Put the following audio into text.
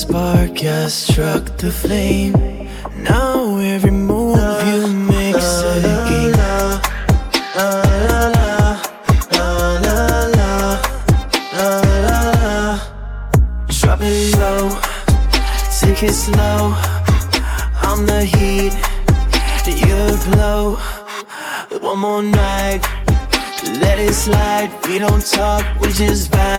spark has struck the flame. Now every move you make's a game. La la la, la la la, la la la. Drop it low, take it slow. I'm the heat, you the glow. One more night, let it slide. We don't talk, we just vibe.